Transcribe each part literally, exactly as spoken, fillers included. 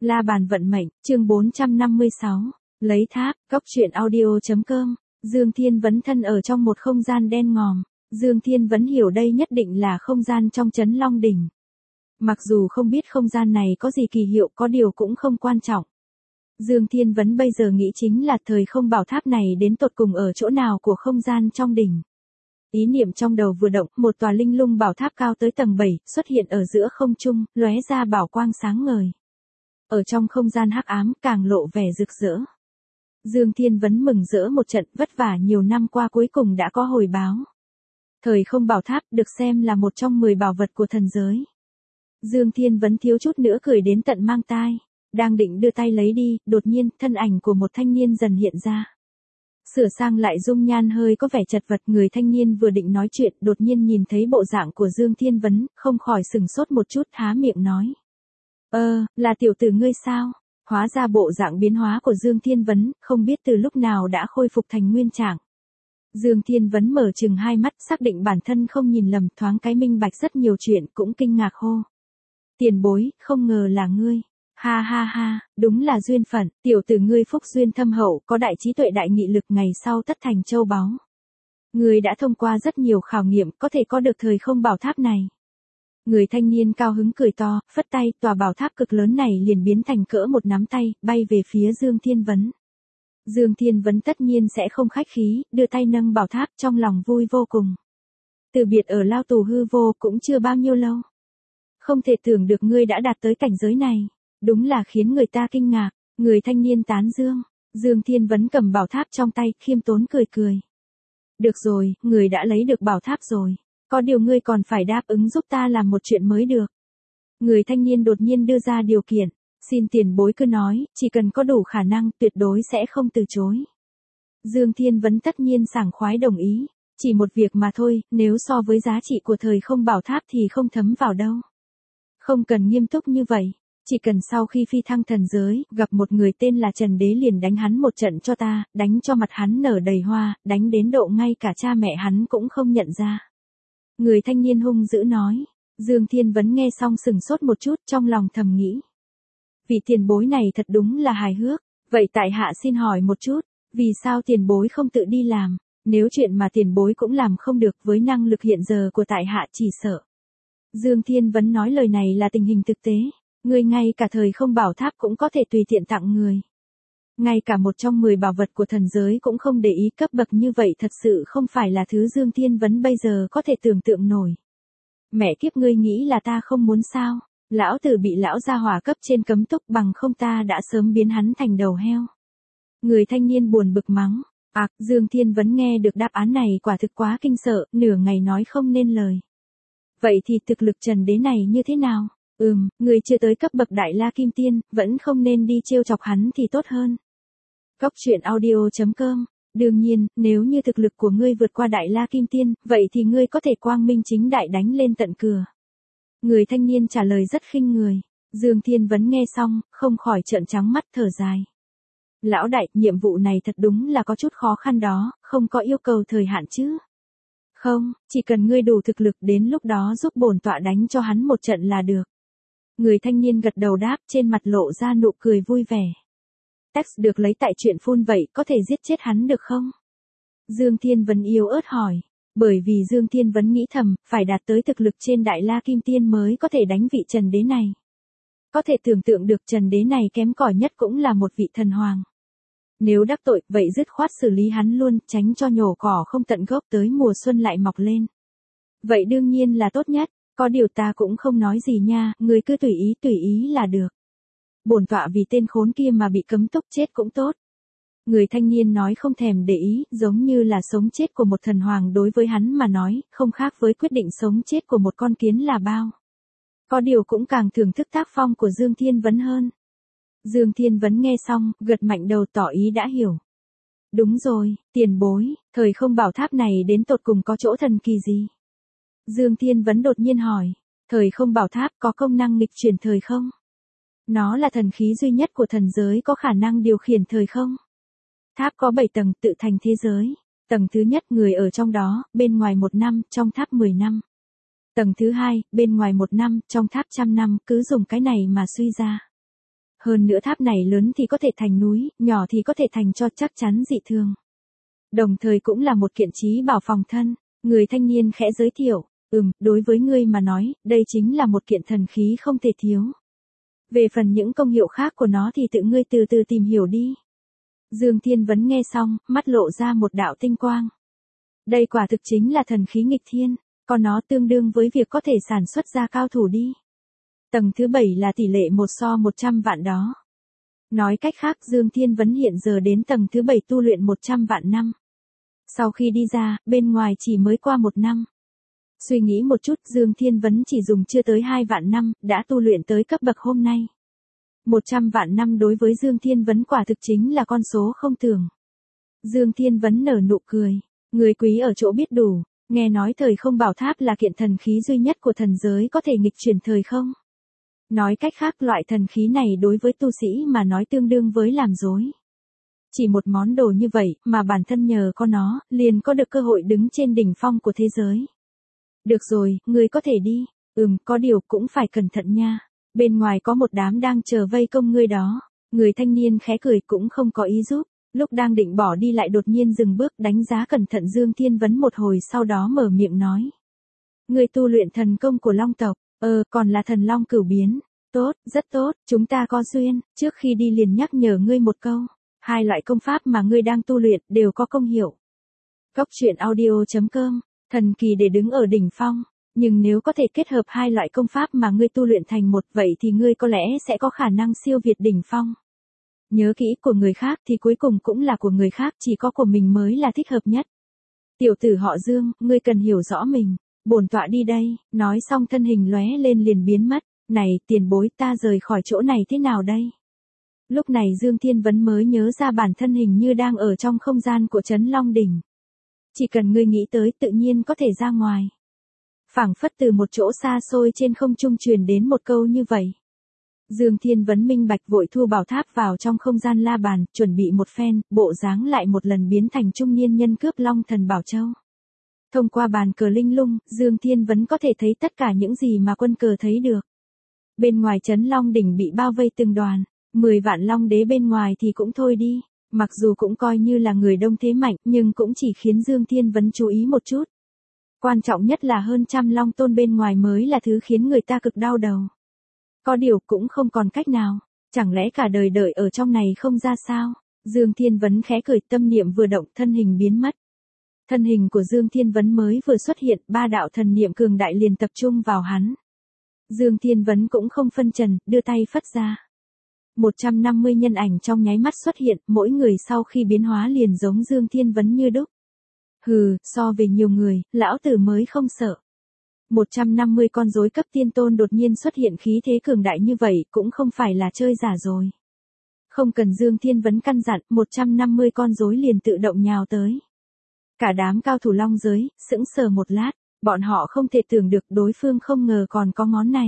La bàn vận mệnh, chương bốn trăm năm mươi sáu, lấy tháp, cóc truyện audio.com, Dương Thiên Vấn thân ở trong một không gian đen ngòm, Dương Thiên Vấn hiểu đây nhất định là không gian trong trấn Long Đỉnh. Mặc dù không biết không gian này có gì kỳ hiệu, có điều cũng không quan trọng. Dương Thiên Vấn bây giờ nghĩ chính là thời không bảo tháp này đến tột cùng ở chỗ nào của không gian trong đỉnh. Ý niệm trong đầu vừa động, một tòa linh lung bảo tháp cao tới tầng bảy, xuất hiện ở giữa không trung, lóe ra bảo quang sáng ngời. Ở trong không gian hắc ám càng lộ vẻ rực rỡ. Dương Thiên Vấn mừng rỡ một trận, vất vả nhiều năm qua cuối cùng đã có hồi báo. Thời không bảo tháp được xem là một trong mười bảo vật của thần giới. Dương Thiên Vấn thiếu chút nữa cười đến tận mang tai, đang định đưa tay lấy đi, đột nhiên thân ảnh của một thanh niên dần hiện ra. Sửa sang lại dung nhan hơi có vẻ chật vật, người thanh niên vừa định nói chuyện, đột nhiên nhìn thấy bộ dạng của Dương Thiên Vấn, không khỏi sừng sốt một chút, há miệng nói. Ơ, là tiểu tử ngươi sao? Hóa ra bộ dạng biến hóa của Dương Thiên Vấn, không biết từ lúc nào đã khôi phục thành nguyên trạng. Dương Thiên Vấn mở chừng hai mắt, xác định bản thân không nhìn lầm, thoáng cái minh bạch rất nhiều chuyện, cũng kinh ngạc hô. Tiền bối, không ngờ là ngươi. Ha ha ha, đúng là duyên phận, tiểu tử ngươi phúc duyên thâm hậu, có đại trí tuệ đại nghị lực, ngày sau tất thành châu báu. Ngươi đã thông qua rất nhiều khảo nghiệm, có thể có được thời không bảo tháp này. Người thanh niên cao hứng cười to, phất tay, tòa bảo tháp cực lớn này liền biến thành cỡ một nắm tay, bay về phía Dương Thiên Vấn. Dương Thiên Vấn tất nhiên sẽ không khách khí, đưa tay nâng bảo tháp, trong lòng vui vô cùng. Từ biệt ở lao tù hư vô cũng chưa bao nhiêu lâu. Không thể tưởng được ngươi đã đạt tới cảnh giới này, đúng là khiến người ta kinh ngạc. Người thanh niên tán dương. Dương Thiên Vấn cầm bảo tháp trong tay, khiêm tốn cười cười. Được rồi, người đã lấy được bảo tháp rồi. Có điều ngươi còn phải đáp ứng giúp ta làm một chuyện mới được. Người thanh niên đột nhiên đưa ra điều kiện. Xin tiền bối cứ nói, chỉ cần có đủ khả năng, tuyệt đối sẽ không từ chối. Dương Thiên Vấn tất nhiên sảng khoái đồng ý. Chỉ một việc mà thôi, nếu so với giá trị của thời không bảo tháp thì không thấm vào đâu. Không cần nghiêm túc như vậy. Chỉ cần sau khi phi thăng thần giới, gặp một người tên là Trần Đế liền đánh hắn một trận cho ta, đánh cho mặt hắn nở đầy hoa, đánh đến độ ngay cả cha mẹ hắn cũng không nhận ra. Người thanh niên hung dữ nói. Dương Thiên Vấn nghe xong sừng sốt một chút, trong lòng thầm nghĩ. Vị tiền bối này thật đúng là hài hước. Vậy tại hạ xin hỏi một chút, vì sao tiền bối không tự đi làm? Nếu chuyện mà tiền bối cũng làm không được, với năng lực hiện giờ của tại hạ chỉ sợ. Dương Thiên Vấn nói lời này là tình hình thực tế. Người ngay cả thời không bảo tháp cũng có thể tùy tiện tặng người. Ngay cả một trong mười bảo vật của thần giới cũng không để ý, cấp bậc như vậy thật sự không phải là thứ Dương Thiên Vấn bây giờ có thể tưởng tượng nổi. Mẹ kiếp, ngươi nghĩ là ta không muốn sao? Lão tử bị lão gia hỏa cấp trên cấm túc, bằng không ta đã sớm biến hắn thành đầu heo. Người thanh niên buồn bực mắng. À, Dương Thiên Vấn nghe được đáp án này quả thực quá kinh sợ, nửa ngày nói không nên lời. Vậy thì thực lực Trần Đế này như thế nào? Ừm, người chưa tới cấp bậc Đại La Kim Tiên, vẫn không nên đi trêu chọc hắn thì tốt hơn. Cóc truyện audio.com. Đương nhiên, nếu như thực lực của ngươi vượt qua Đại La Kim Tiên, vậy thì ngươi có thể quang minh chính đại đánh lên tận cửa. Người thanh niên trả lời rất khinh người. Dương Thiên Vấn nghe xong, không khỏi trợn trắng mắt thở dài. Lão đại, nhiệm vụ này thật đúng là có chút khó khăn đó, không có yêu cầu thời hạn chứ? Không, chỉ cần ngươi đủ thực lực, đến lúc đó giúp bổn tọa đánh cho hắn một trận là được. Người thanh niên gật đầu đáp, trên mặt lộ ra nụ cười vui vẻ. Text được lấy tại truyện phun vậy, có thể giết chết hắn được không? Dương Thiên Vấn yếu ớt hỏi. Bởi vì Dương Thiên Vấn nghĩ thầm, phải đạt tới thực lực trên Đại La Kim Tiên mới có thể đánh vị Trần Đế này. Có thể tưởng tượng được Trần Đế này kém cỏi nhất cũng là một vị thần hoàng. Nếu đắc tội, vậy dứt khoát xử lý hắn luôn, tránh cho nhổ cỏ không tận gốc tới mùa xuân lại mọc lên. Vậy đương nhiên là tốt nhất, có điều ta cũng không nói gì nha, người cứ tùy ý tùy ý là được. Bổn tọa vì tên khốn kia mà bị cấm túc chết cũng tốt. Người thanh niên nói không thèm để ý, giống như là sống chết của một thần hoàng đối với hắn mà nói, không khác với quyết định sống chết của một con kiến là bao. Có điều cũng càng thưởng thức tác phong của Dương Thiên Vấn hơn. Dương Thiên Vấn nghe xong, gật mạnh đầu tỏ ý đã hiểu. Đúng rồi, tiền bối, thời không bảo tháp này đến tột cùng có chỗ thần kỳ gì? Dương Thiên Vấn đột nhiên hỏi, thời không bảo tháp có công năng nghịch chuyển thời không? Nó là thần khí duy nhất của thần giới có khả năng điều khiển thời không? Tháp có bảy tầng, tự thành thế giới. Tầng thứ nhất, người ở trong đó, bên ngoài một năm, trong tháp mười năm. Tầng thứ hai, bên ngoài một năm, trong tháp trăm năm, cứ dùng cái này mà suy ra. Hơn nữa tháp này lớn thì có thể thành núi, nhỏ thì có thể thành cho chắc chắn dị thường. Đồng thời cũng là một kiện trí bảo phòng thân. Người thanh niên khẽ giới thiệu, ừm, đối với ngươi mà nói, đây chính là một kiện thần khí không thể thiếu. Về phần những công hiệu khác của nó thì tự ngươi từ từ tìm hiểu đi. Dương Thiên Vấn nghe xong, mắt lộ ra một đạo tinh quang. Đây quả thực chính là thần khí nghịch thiên, còn nó tương đương với việc có thể sản xuất ra cao thủ đi. Tầng thứ bảy là tỷ lệ một so một trăm vạn đó. Nói cách khác Dương Thiên Vấn hiện giờ đến tầng thứ bảy tu luyện một trăm vạn năm. Sau khi đi ra, bên ngoài chỉ mới qua một năm. Suy nghĩ một chút Dương Thiên Vấn chỉ dùng chưa tới hai vạn năm, đã tu luyện tới cấp bậc hôm nay. một trăm vạn năm đối với Dương Thiên Vấn quả thực chính là con số không tưởng. Dương Thiên Vấn nở nụ cười, người quý ở chỗ biết đủ, nghe nói thời không bảo tháp là kiện thần khí duy nhất của thần giới có thể nghịch chuyển thời không. Nói cách khác loại thần khí này đối với tu sĩ mà nói tương đương với làm dối. Chỉ một món đồ như vậy mà bản thân nhờ có nó, liền có được cơ hội đứng trên đỉnh phong của thế giới. Được rồi, ngươi có thể đi, ừm, có điều cũng phải cẩn thận nha. Bên ngoài có một đám đang chờ vây công ngươi đó. Người thanh niên khẽ cười cũng không có ý giúp. Lúc đang định bỏ đi lại đột nhiên dừng bước đánh giá cẩn thận Dương Thiên Vấn một hồi sau đó mở miệng nói. Ngươi tu luyện thần công của Long tộc, ờ còn là thần Long cửu biến. Tốt, rất tốt, chúng ta có duyên, trước khi đi liền nhắc nhở ngươi một câu. Hai loại công pháp mà ngươi đang tu luyện đều có công hiệu. Cốc truyện audio chấm com, thần kỳ để đứng ở đỉnh phong. Nhưng nếu có thể kết hợp hai loại công pháp mà ngươi tu luyện thành một vậy thì ngươi có lẽ sẽ có khả năng siêu việt đỉnh phong. Nhớ kỹ của người khác thì cuối cùng cũng là của người khác, chỉ có của mình mới là thích hợp nhất. Tiểu tử họ Dương, ngươi cần hiểu rõ mình. Bổn tọa đi đây, nói xong thân hình lóe lên liền biến mất. Này, tiền bối ta rời khỏi chỗ này thế nào đây? Lúc này Dương Thiên Vấn mới nhớ ra bản thân hình như đang ở trong không gian của Trấn Long Đỉnh. Chỉ cần ngươi nghĩ tới tự nhiên có thể ra ngoài. Phảng phất từ một chỗ xa xôi trên không trung truyền đến một câu như vậy. Dương Thiên Vấn minh bạch vội thu bảo tháp vào trong không gian la bàn, chuẩn bị một phen, bộ dáng lại một lần biến thành trung niên nhân cướp Long Thần Bảo Châu. Thông qua bàn cờ linh lung, Dương Thiên Vấn có thể thấy tất cả những gì mà quân cờ thấy được. Bên ngoài Trấn Long Đỉnh bị bao vây từng đoàn, mười vạn Long Đế bên ngoài thì cũng thôi đi, mặc dù cũng coi như là người đông thế mạnh nhưng cũng chỉ khiến Dương Thiên Vấn chú ý một chút. Quan trọng nhất là hơn trăm Long Tôn bên ngoài mới là thứ khiến người ta cực đau đầu. Có điều cũng không còn cách nào, chẳng lẽ cả đời đợi ở trong này không ra sao? Dương Thiên Vấn khẽ cười, tâm niệm vừa động thân hình biến mất. Thân hình của Dương Thiên Vấn mới vừa xuất hiện, ba đạo thần niệm cường đại liền tập trung vào hắn. Dương Thiên Vấn cũng không phân trần, đưa tay phất ra. một trăm năm mươi nhân ảnh trong nháy mắt xuất hiện, mỗi người sau khi biến hóa liền giống Dương Thiên Vấn như đúc. Hừ, so về nhiều người, lão tử mới không sợ. một trăm năm mươi con rối cấp tiên tôn đột nhiên xuất hiện khí thế cường đại như vậy cũng không phải là chơi giả rồi. Không cần Dương Thiên Vấn căn dặn, một trăm năm mươi con rối liền tự động nhào tới. Cả đám cao thủ long giới, sững sờ một lát, bọn họ không thể tưởng được đối phương không ngờ còn có món này.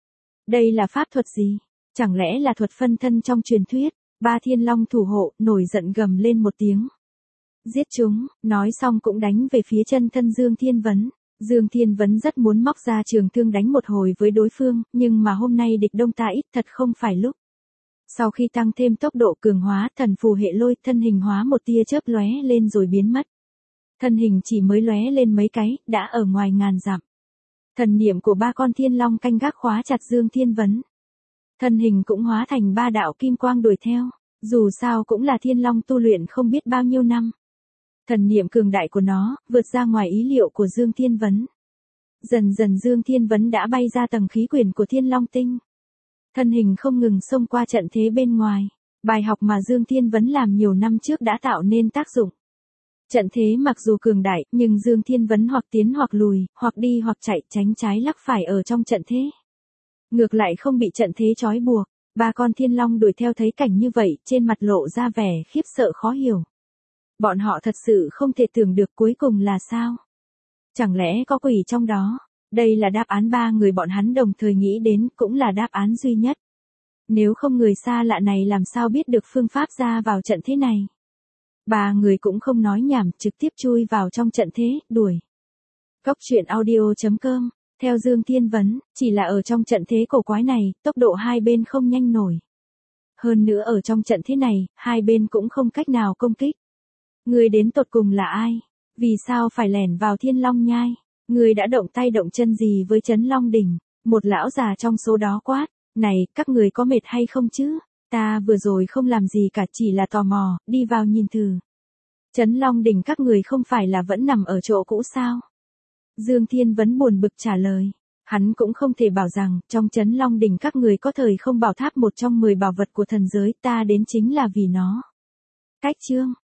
Đây là pháp thuật gì? Chẳng lẽ là thuật phân thân trong truyền thuyết? Ba thiên long thủ hộ, nổi giận gầm lên một tiếng. Giết chúng, nói xong cũng đánh về phía chân thân Dương Thiên Vấn. Dương Thiên Vấn rất muốn móc ra trường thương đánh một hồi với đối phương, nhưng mà hôm nay địch đông ta ít thật không phải lúc. Sau khi tăng thêm tốc độ cường hóa, thần phù hệ lôi, thân hình hóa một tia chớp lóe lên rồi biến mất. Thân hình chỉ mới lóe lên mấy cái, đã ở ngoài ngàn dặm. Thần niệm của ba con thiên long canh gác khóa chặt Dương Thiên Vấn. Thân hình cũng hóa thành ba đạo kim quang đuổi theo, dù sao cũng là thiên long tu luyện không biết bao nhiêu năm. Thần niệm cường đại của nó, vượt ra ngoài ý liệu của Dương Thiên Vấn. Dần dần Dương Thiên Vấn đã bay ra tầng khí quyển của thiên long tinh. Thân hình không ngừng xông qua trận thế bên ngoài. Bài học mà Dương Thiên Vấn làm nhiều năm trước đã tạo nên tác dụng. Trận thế mặc dù cường đại, nhưng Dương Thiên Vấn hoặc tiến hoặc lùi, hoặc đi hoặc chạy, tránh trái lắc phải ở trong trận thế. Ngược lại không bị trận thế trói buộc. Ba con thiên long đuổi theo thấy cảnh như vậy, trên mặt lộ ra vẻ khiếp sợ khó hiểu. Bọn họ thật sự không thể tưởng được cuối cùng là sao. Chẳng lẽ có quỷ trong đó? Đây là đáp án ba người bọn hắn đồng thời nghĩ đến, cũng là đáp án duy nhất. Nếu không người xa lạ này làm sao biết được phương pháp ra vào trận thế này. Ba người cũng không nói nhảm, trực tiếp chui vào trong trận thế, đuổi. Cốc truyện audio chấm com, theo Dương Thiên Vấn, chỉ là ở trong trận thế cổ quái này, tốc độ hai bên không nhanh nổi. Hơn nữa ở trong trận thế này, hai bên cũng không cách nào công kích. Ngươi đến tột cùng là ai? Vì sao phải lẻn vào Thiên Long Nhai? Ngươi đã động tay động chân gì với Trấn Long Đỉnh? Một lão già trong số đó quát, này, các người có mệt hay không chứ? Ta vừa rồi không làm gì cả, chỉ là tò mò, đi vào nhìn thử. Trấn Long Đỉnh các người không phải là vẫn nằm ở chỗ cũ sao? Dương Thiên Vấn buồn bực trả lời. Hắn cũng không thể bảo rằng, trong Trấn Long Đỉnh các người có thời không bảo tháp một trong mười bảo vật của thần giới, ta đến chính là vì nó. Cách chương